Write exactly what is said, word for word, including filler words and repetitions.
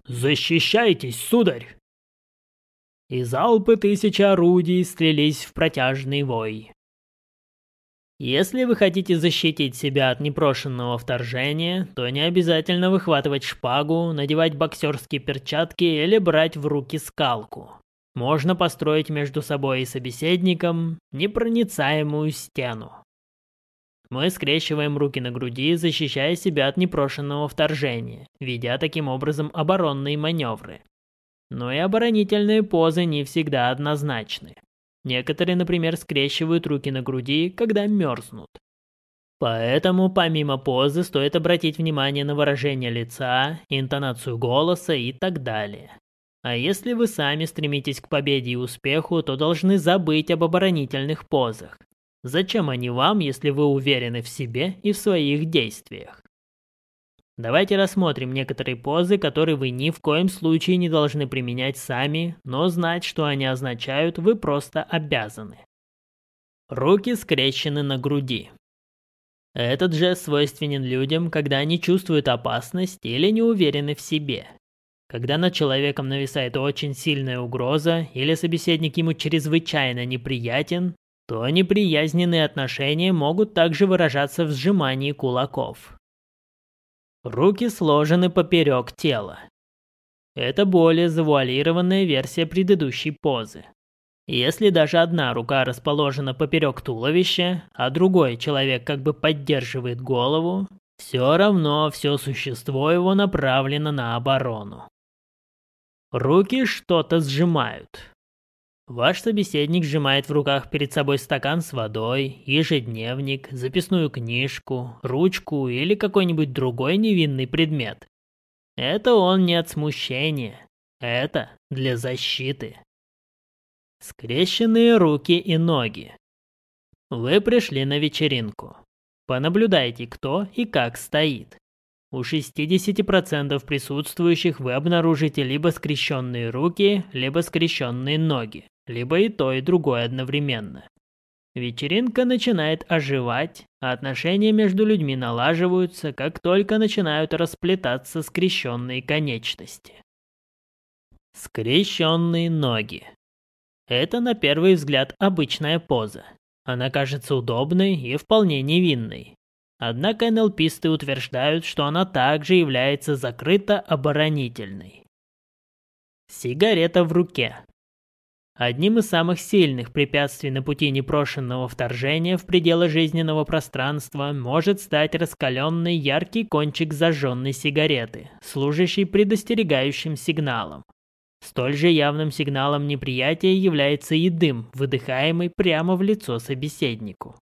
«Защищайтесь, сударь!» И залпы тысячи орудий слились в протяжный вой. Если вы хотите защитить себя от непрошенного вторжения, то не обязательно выхватывать шпагу, надевать боксерские перчатки или брать в руки скалку. Можно построить между собой и собеседником непроницаемую стену. Мы скрещиваем руки на груди, защищая себя от непрошенного вторжения, ведя таким образом оборонные маневры. Но и оборонительные позы не всегда однозначны. Некоторые, например, скрещивают руки на груди, когда мерзнут. Поэтому, помимо позы, стоит обратить внимание на выражение лица, интонацию голоса и так далее. А если вы сами стремитесь к победе и успеху, то должны забыть об оборонительных позах. Зачем они вам, если вы уверены в себе и в своих действиях? Давайте рассмотрим некоторые позы, которые вы ни в коем случае не должны применять сами, но знать, что они означают, вы просто обязаны. Руки скрещены на груди. Этот жест свойственен людям, когда они чувствуют опасность или не уверены в себе. Когда над человеком нависает очень сильная угроза или собеседник ему чрезвычайно неприятен, то неприязненные отношения могут также выражаться в сжимании кулаков. Руки сложены поперек тела. Это более завуалированная версия предыдущей позы. Если даже одна рука расположена поперек туловища, а другой человек как бы поддерживает голову, все равно все существо его направлено на оборону. Руки что-то сжимают. Ваш собеседник сжимает в руках перед собой стакан с водой, ежедневник, записную книжку, ручку или какой-нибудь другой невинный предмет. Это он не от смущения, это для защиты. Скрещенные руки и ноги. Вы пришли на вечеринку. Понаблюдайте, кто и как стоит. У шестидесяти процентов присутствующих вы обнаружите либо скрещенные руки, либо скрещенные ноги, либо и то, и другое одновременно. Вечеринка начинает оживать, а отношения между людьми налаживаются, как только начинают расплетаться скрещенные конечности. Скрещенные ноги. Это на первый взгляд обычная поза. Она кажется удобной и вполне невинной. Однако эн эл писты утверждают, что она также является закрыто оборонительной. Сигарета в руке. Одним из самых сильных препятствий на пути непрошенного вторжения в пределы жизненного пространства может стать раскаленный яркий кончик зажженной сигареты, служащий предостерегающим сигналом. Столь же явным сигналом неприятия является и дым, выдыхаемый прямо в лицо собеседнику.